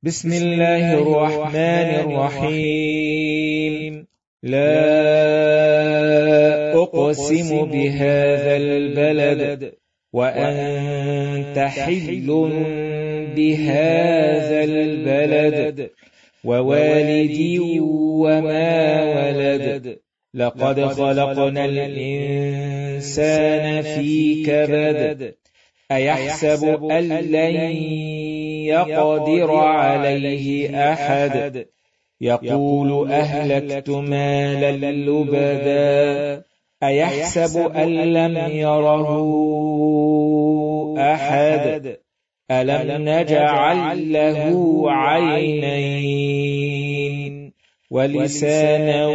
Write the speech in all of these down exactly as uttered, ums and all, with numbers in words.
بسم الله الرحمن الرحيم. لا أقسم بهذا البلد وأنت حل بهذا البلد ووالد وما ولد. لقد خلقنا الإنسان في كبد. أيحسب أن لن يقدر عليه أحد. يقول أهلكت مالا لبدا. أيحسب أن لم يره أحد. ألم نجعل له عينين ولسانا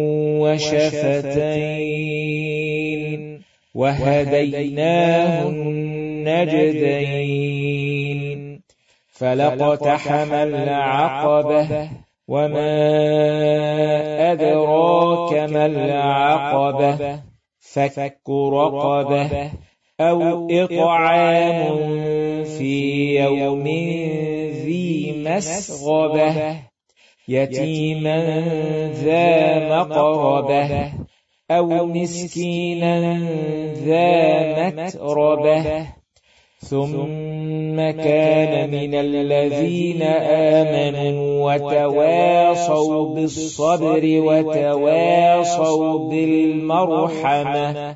وشفتين وهديناه النجدين. فلاقتحم العقبة وما أدراك ما العقبة. فك رقبة أو إطعام في يوم ذي مسغبة يتيما ذا مقربة أو مسكينا ذا متربة ثم كان من الذين آمنوا وتواصوا بالصبر وتواصوا بالمرحمة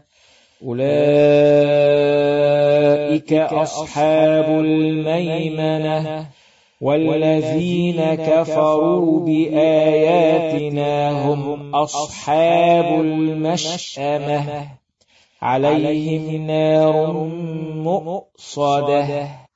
أولئك أصحاب الميمنة. والذين كفروا بآياتنا هم أصحاب المشأمة عليهم نار مؤصدة.